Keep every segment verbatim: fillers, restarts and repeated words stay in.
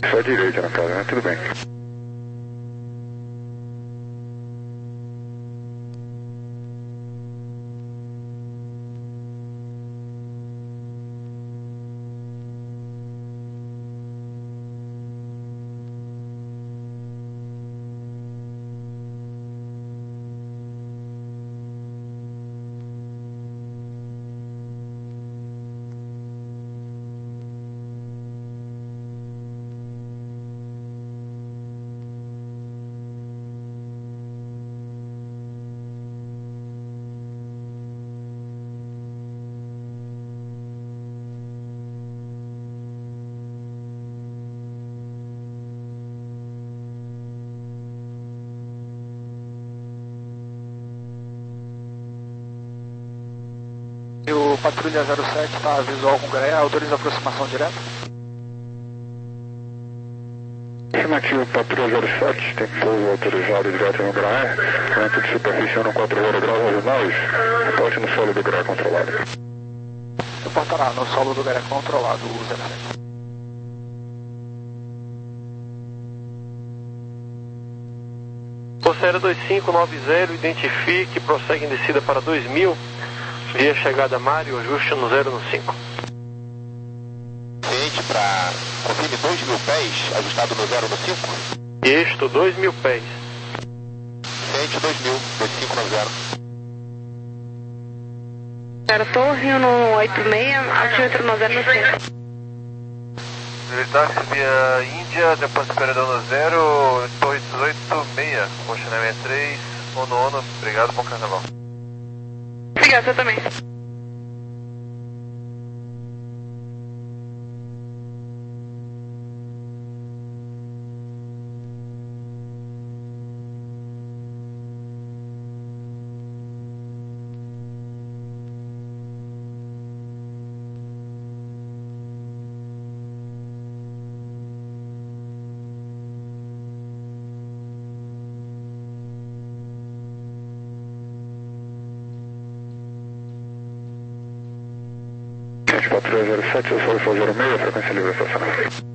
Só direita na casa, né? Tudo bem. E o Patrulha zero sete está visual com Graé, autoriza aproximação direta? Afirmativo, Patrulha zero sete, tem pouso autorizado direto no Graé, vento de superfície ano quatro graus a nós, reporte no solo do Graé controlado. Reportará no solo do Graé controlado, o zero sete. Força Aérea dois cinco nove zero, identifique, prossegue em descida para dois mil. Via chegada Mário, ajuste no zero no cinco. Ciente para confirme dois mil pés, ajustado no zero no cinco. Isto, dois mil pés. Ciente dois mil, dois cinco nove zero. Zero Torre, no oito seis, altímetro no zero no cinco. Militar via Índia, depois esperando no zero, Torre dezoito seis, Oceanária três, Ono Ono, obrigado, bom carnaval. Obrigado, você também. Patrulha zero sete, eu sou o zero seis, frequência livre estacional.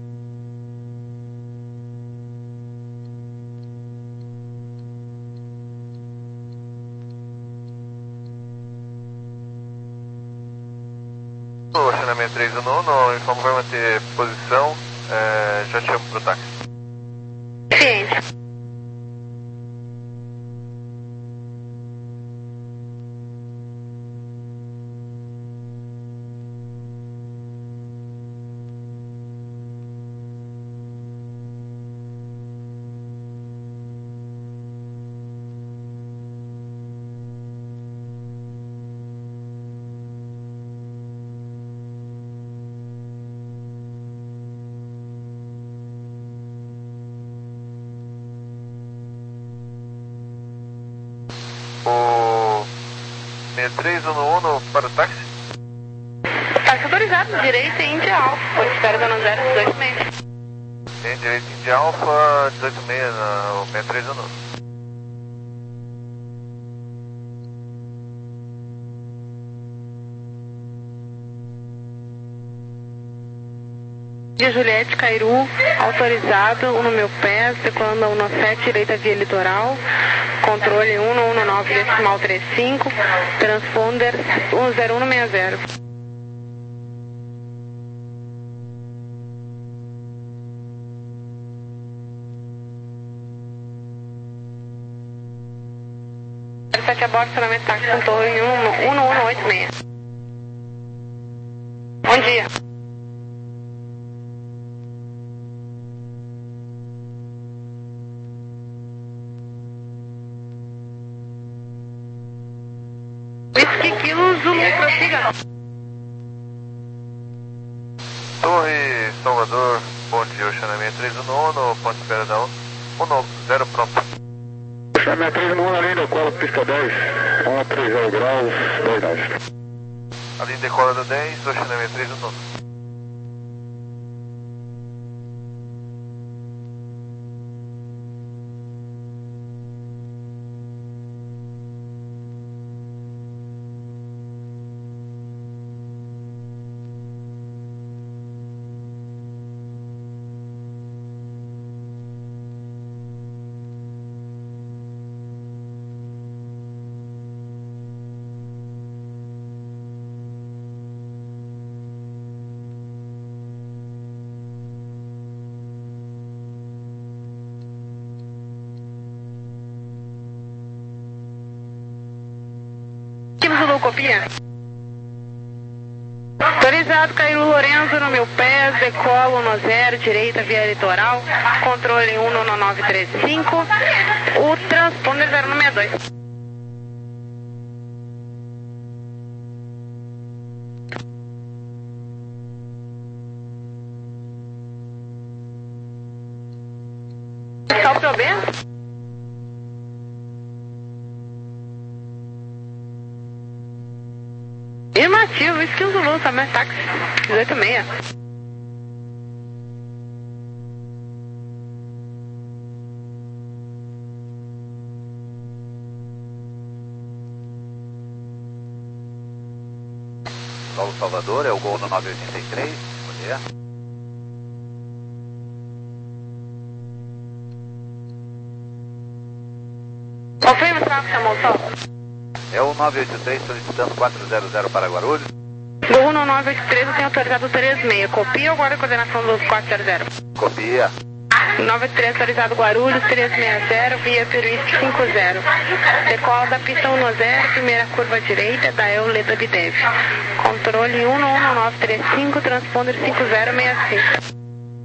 Oceanária três no Ono, informo vai manter posição, é, já te chamo pro táxi. Ciente. O sessenta e três no Ono para o táxi? Táxi autorizado, direita e Índia Alfa, por espera da zero dezoito seis. Tem direito Índia Alfa, dezoito seis na sessenta e três no Ono. De Juliette Cairu, autorizado, um no meu pé, decolando a um no sete, direita via litoral, controle um no um no nove, decimal trinta e cinco, transponder um zero um no sessenta. zero sete a bordo, estacionamento táxi, contorno um no um no oito seis. Bom dia. Whisky Kilo Zulu, prossiga. Torre Salvador, bom dia, Oceanária três no Ono, ponto de espera da Ono, zero pronto. Oceanária três no Ono, além da cola, pista dez, um a trinta graus, dois nós. Ali decola do dez, Oceanária três no Ono. Cairu, copia. Autorizado, Cairu Lourenço no meu pé, decolo no zero, direita via litoral, controle um no nove três cinco, o transponder zero no sessenta e dois. Qual o problema? Afirmativo, Skill Zulu, Summer Taxi, dezoito e meia. Paulo Salvador, é o gol no nove oito três, bom dia. Confirma o tráfego, chamou o sol. É o nove oito três solicitando quatrocentos para Guarulhos. Gol no nove oito três, eu tenho autorizado o três seis. Copia ou guarda a coordenação dos quatrocentos? Copia. nove oito três autorizado Guarulhos, três seis zero, via Peruísque cinco zero. Decola da pista um no zero, primeira curva à direita, da Euleda Bidev. Controle um no um nove três cinco, transponder cinco zero seis cinco.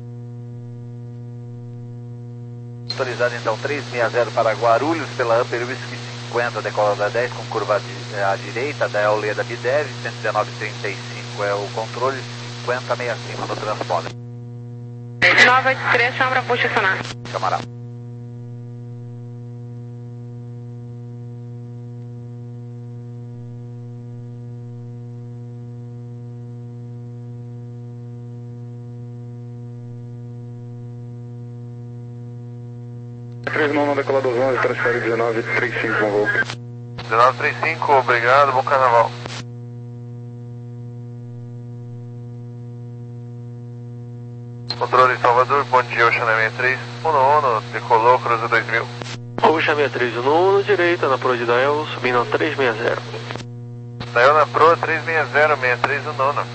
Autorizado então três seis zero para Guarulhos pela Upper Whisky cinquenta, decola da dez com curva à direita da Euleda Bidev, cento e dezenove trinta e cinco é o controle, cinquenta sessenta e cinco no transponder. nove oito três, chama para posicionar. Chamará. três nove, decolador onze, transfere dezenove trinta e cinco, bom voo. dezenove trinta e cinco, obrigado, bom carnaval. Controle Salvador, bom dia, Ocean sessenta e três, Uno Uno, decolou, cruza dois mil. Ocean sessenta e três, Uno Uno, direita, na Pro de Dael, subindo a três seis zero. Dael na Pro, três seis zero, sessenta e três, Uno Uno.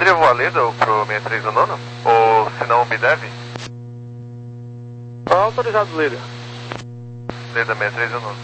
poderia voar Leda pro sessenta e três do nono? Ou se não, me deve? Autorizado, Leda. Leda sessenta e três do nono.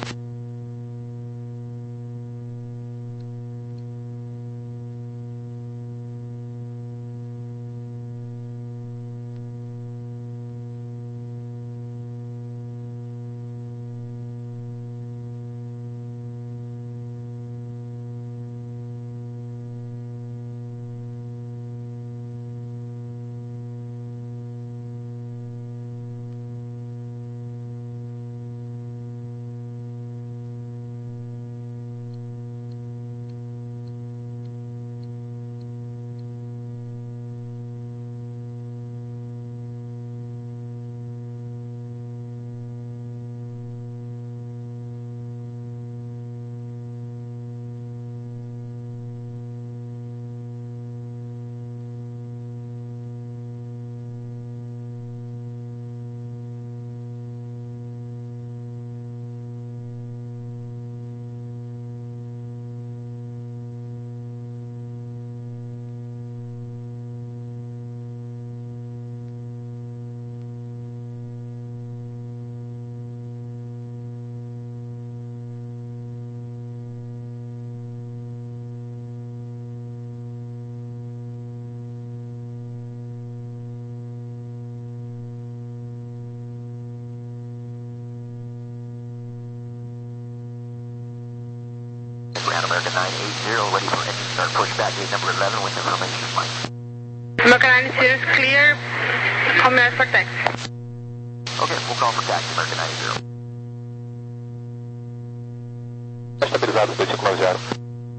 American nine eighty, ready for engine start, push back gate number eleven with information flight. American nine zero is clear, command for taxi. Okay, we'll call for taxi, American nine zero. Estabilizado, dois cinco nove zero.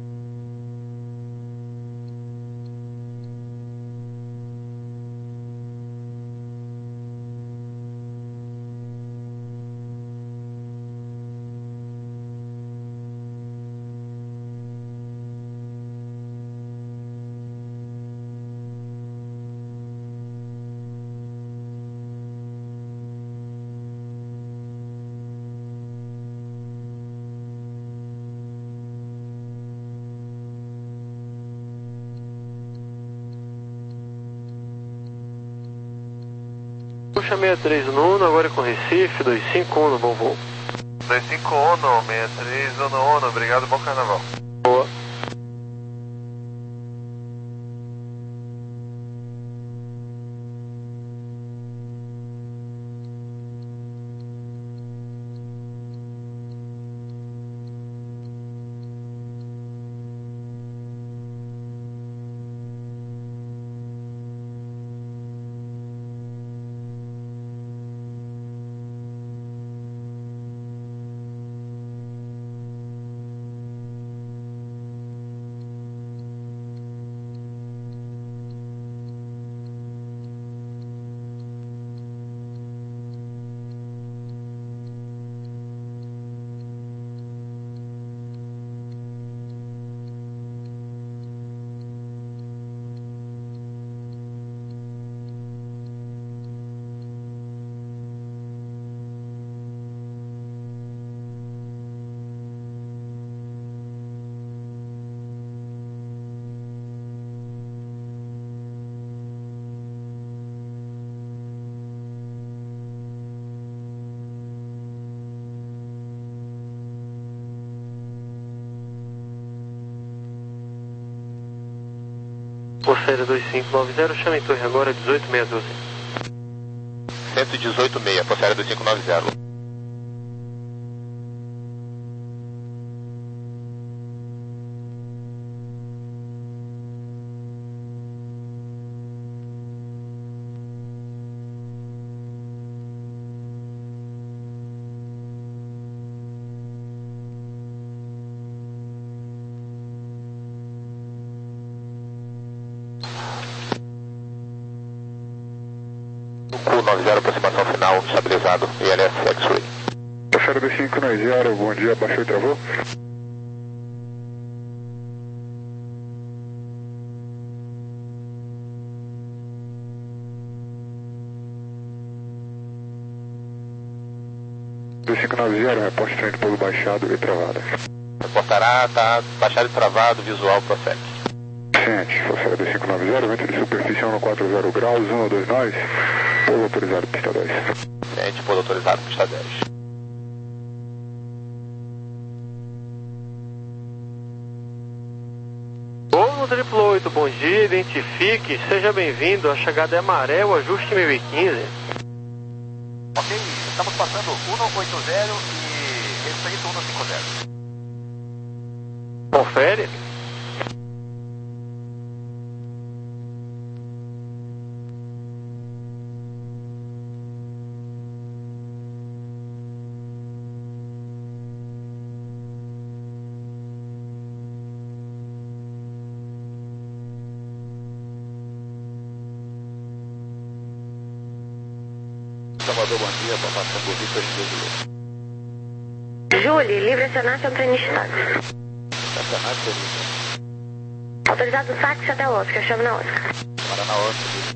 Puxa sessenta e três no Uno, agora com Recife, dois cinco um no bom voo. dois cinco um, sessenta e três no Uno, obrigado, bom carnaval. Boa. Porceira dois cinco nove zero, chama em torre agora dezoito seis um doze. cento e dezoito seis, Porceira dois cinco nove zero. nove zero, aproximação final, estabilizado, I L S X-Ray. Porceira dois cinco nove zero, bom dia, baixou e travou? dois cinco nove zero, reporte trem de pouso baixado e travada. Reportará, tá baixado e travado, visual, prossegue. Sim, Tenente, Força dois cinco nove zero, vento de superfície um quatro zero graus, um dois nove, pouso autorizado, pista dez. Tenente, pouso autorizado, pista dez. Gol no triplo oito, bom dia, identifique, seja bem-vindo, a chegada é maré, o ajuste mil e quinze. Ok, estamos passando cento e oitenta e respeito cento e cinquenta. Confere. Salvador, bom dia, Papatango Vitor Índia Juliette. Julie, livre acionar seu trem de estado. Estacionário, Corinthians. Autorizado o táxi até o Oscar, chave na Oscar. Paraná, Oscar.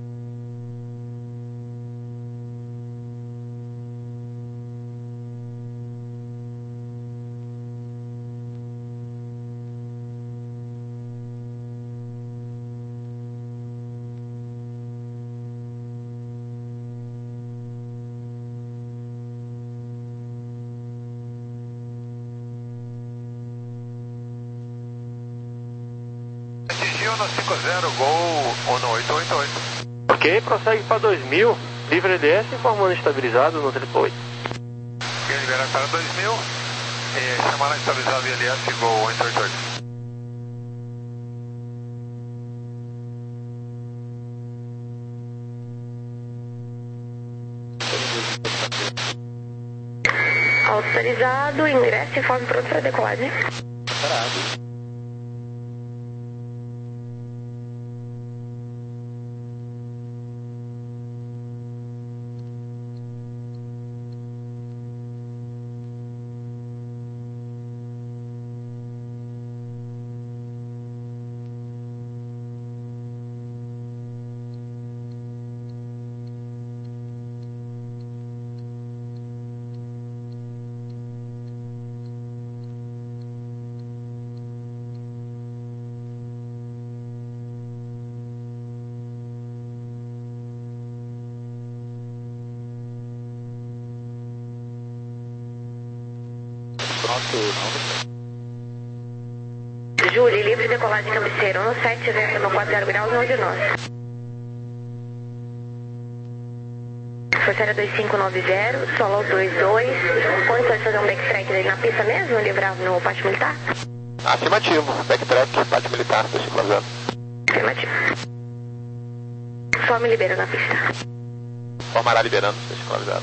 Atingiu no cinco zero, Gol cento e oitenta e oito. Ok, prossegue para dois mil, livre E D S informando estabilizado no triplo oito. Quem liberar para dois mil, e chamar na estabilizada I L S, Gol cento e oitenta e oito. Autorizado, ingresso e forma pronto para decolagem. Parado. Pronto, não. Júlia, livre decolagem cabeceira, um sete zero no quatro zero graus, um de nós. Força dois cinco nove zero, solo dois dois, condições de fazer um backtrack daí na pista mesmo, livrar no pátio militar? Afirmativo, backtrack, pátio militar, dois cinco nove zero. Afirmativo. Só me libera na pista. Formará liberando, dois cinco nove zero.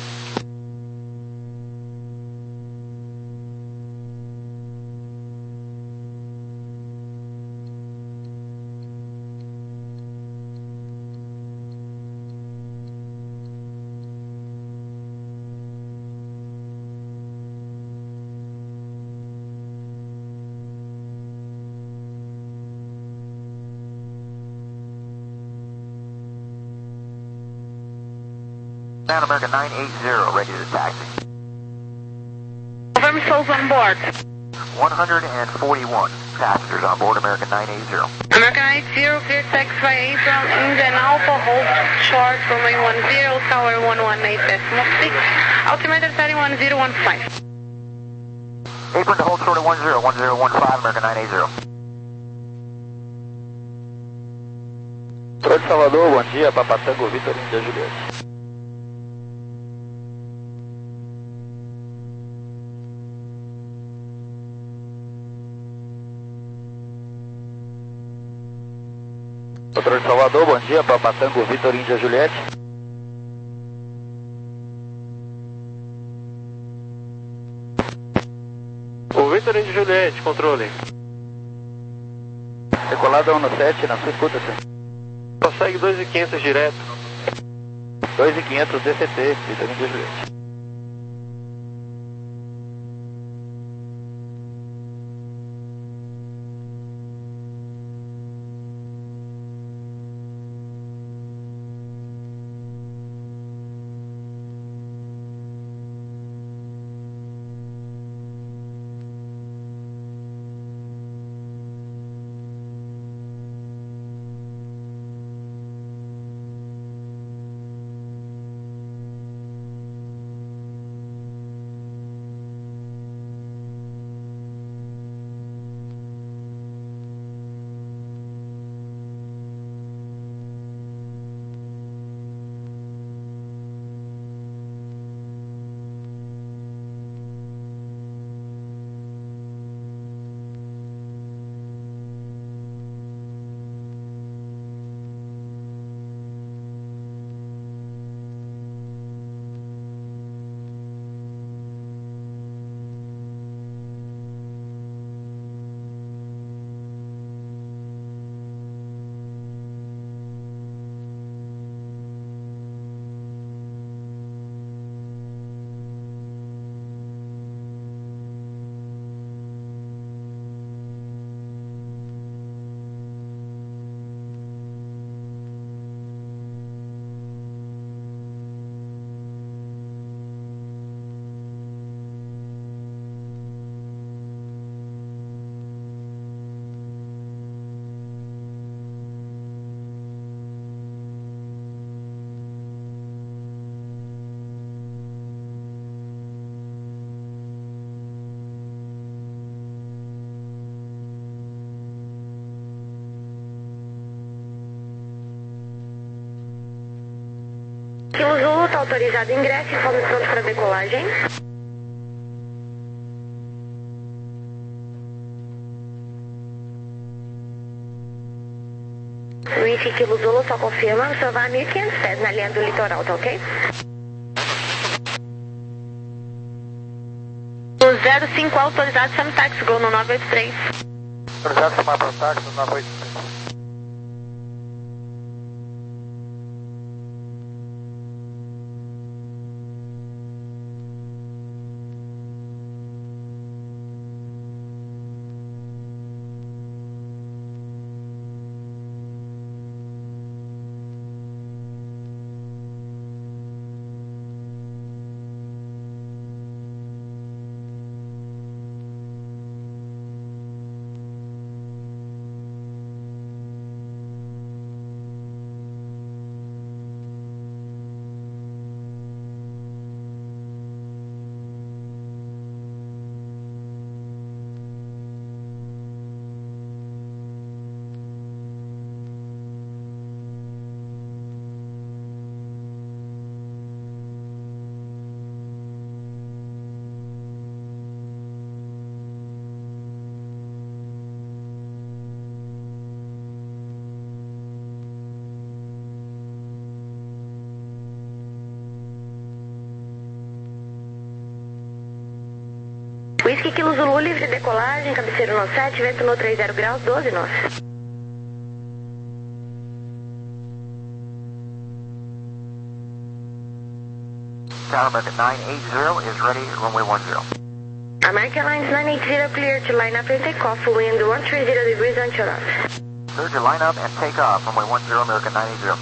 Pan American nine eight zero, ready to taxi. Confirm souls on board. one hundred forty-one passengers on board American nine eight zero. American nine eight zero, clear taxiway from Indian Alpha, hold short runway one zero, tower one one eight decimal six, altimeter thirty one zero one five. Apron to hold short at one zero, one zero one five, American nine eight zero. Pro de Salvador, bom dia, Papatango Vitor Índia Juliette. Controle de Salvador, bom dia, Papatango Vitor Índia Juliette. O Vitor Índia Juliette, controle. Decolada um no sete, na sua escuta, senhor. Prossegue dois mil e quinhentos direto. dois mil e quinhentos D C T, Vitor Índia Juliette. Kilo Zulu, tá autorizado ingresso, informe pronto para decolagem. Whisky Kilo Zulu, só confirma, o senhor vai a mil e quinhentos pés na linha do litoral, tá ok? O zero cinco autorizado, chama táxi, gol no nove oito três. Autorizado chamar para o táxi no nove oito três. Whisky Kilo Zulu, livre de decolagem, cabeceiro no sete, vento no trinta graus, doze nós. Tower American nine eight zero is ready, runway one zero. American Lines nine eight zero clear to line up and take off, wind one three zero degrees on shore off. Clear to line up and take off, runway one zero, American nine eight zero.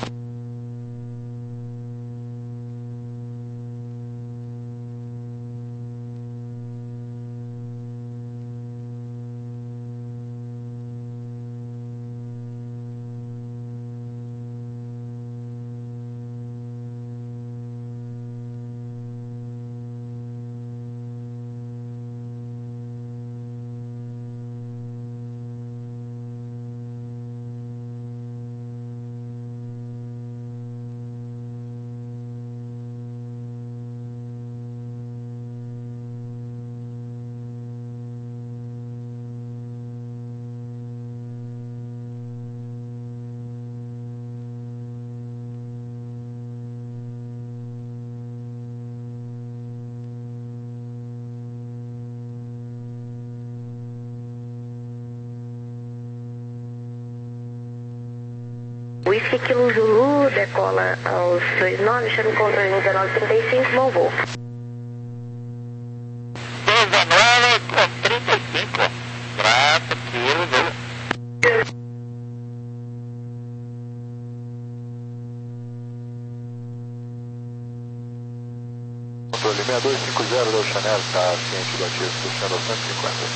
Whisky Kilo Zulu, decola aos dois nove, chama o controle no dezenove trinta e cinco, bom voo. dezenove com trinta e cinco. Graça, Kilo Zulu. Controle seis dois cinco zero da Oceanair, está ciente do ativo, puxando a cento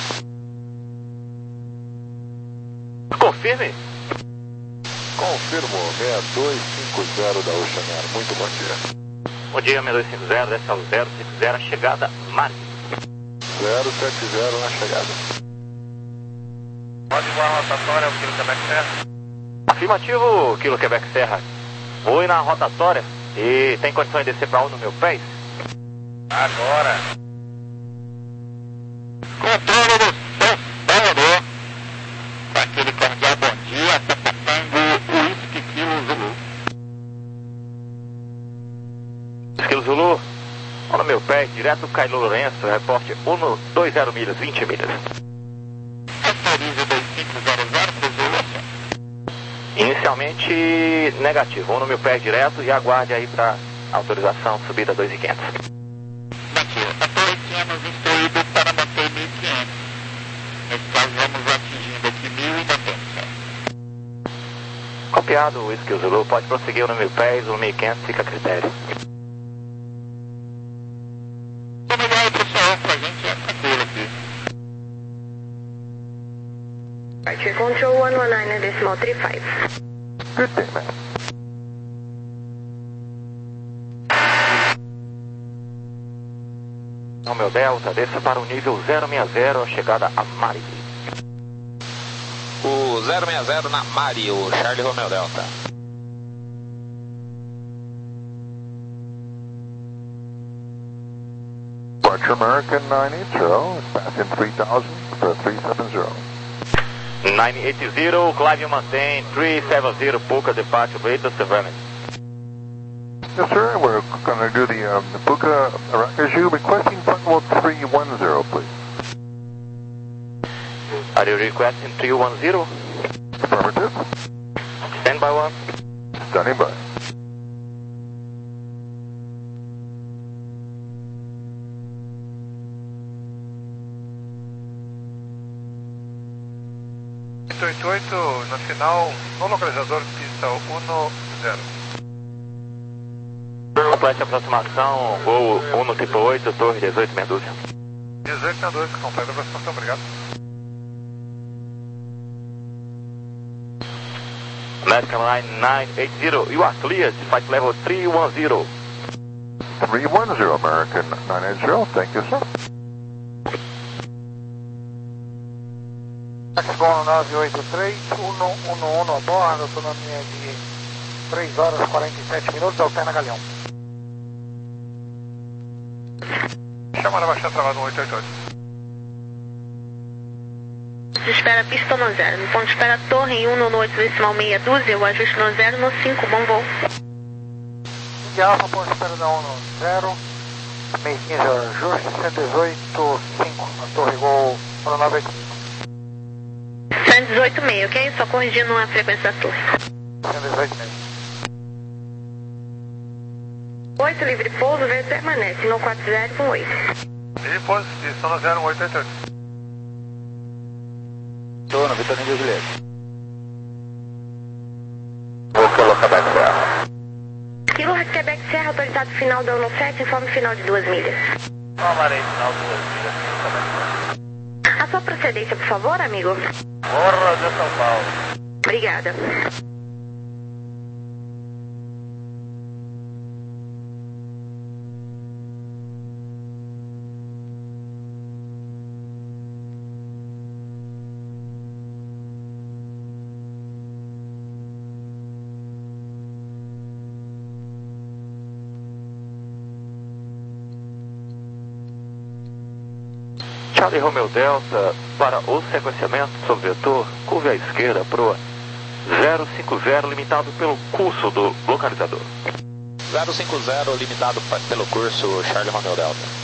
e cinquenta. Confirme. Confirmo, seis dois cinco zero da Oceanair, muito bom dia. Bom dia, seis dois cinco zero, desce ao zero cinco zero, chegada, Mari. zero sete zero na chegada. Pode voar a rotatória, o Kilo Quebec Serra. Afirmativo, Kilo Quebec Serra. Voe na rotatória e tem condições de descer para um no meu pés? Agora. Controle do São Salvador. Para aquele cordial bom dia, Tapatango, Whisky Kilo Zulu. Kilo Zulu, um no meu pé, direto Cailo Lourenço, reporte um dois zero milhas, vinte milhas. Autorize dois cinco zero zero para o Zulu. Inicialmente negativo, um no meu pé direto e aguarde aí para autorização subida dois mil e quinhentos. Negativo, a torre tínhamos instruído para manter mil e quinhentos. Nesse caso vamos atingindo aqui mil e noventa. Copiado, Whisky Zulu, pode prosseguir no mil pés, o mil e quinhentos fica a critério. Obrigado, pessoal, pra gente é tranquilo aqui. Archer Control one one nine decimal three five. Good day, man. Romeo Delta, desça para o nível zero seis zero, chegada a Mari. O zero seis zero na Mari, o Charlie Romeo Delta. Departure American nine eight zero, passing three thousand for three seven zero. nine eight zero, Clive maintain three seven zero, Puka departure, Breda Surveillance. Yes, sir. We're going to do the, um, the Puka Aracaju, requesting Fungal three one zero, please. Are you requesting three one zero? Affirmative. Stand by one. Standing by. oito oito oito, no final, no localizador, pista um zero. Complete aproximação, voo um tipo oito, torre dezoito meia dúzia. dezoito meia dúzia, completa aproximação, obrigado. American Line nine eight zero, you are cleared, flight level three one zero. three one zero, American nine eight zero, thank you, sir. Taxibon nove oito três, um um um a bordo, autonomia de três horas e quarenta e sete minutos, alterna Galeão. Chamada baixada travada um oito oito oito. Espera pista no zero. No ponto de espera torre um no oito decimal meia dúzia, o ajuste no zero no cinco, bom voo. De Alfa, ponto de espera da um no zero, meio quinze ajuste, cento e dezoito cinco, a torre Gol nove oito. cento e dezoito meio, ok? Só corrigindo a frequência da torre. cento e dezoito meio. oito livre pouso, verde permanece, no quatro zero com oito. Livre pouso, pista no zero, um oito oito oito. Estou no Vitor Índia Julieta. Vou colocar Quebec Serra. Kilo Quebec Serra, autorizado final da Uno sete, informe final de duas milhas. Amarei final duas milhas. A sua procedência, por favor, amigo? Morra de São Paulo. Obrigada. Charlie Romeo Delta, para o sequenciamento sobre vetor, curve à esquerda, proa zero cinco zero, limitado pelo curso do localizador. zero cinco zero, limitado pelo curso Charlie Romeo Delta.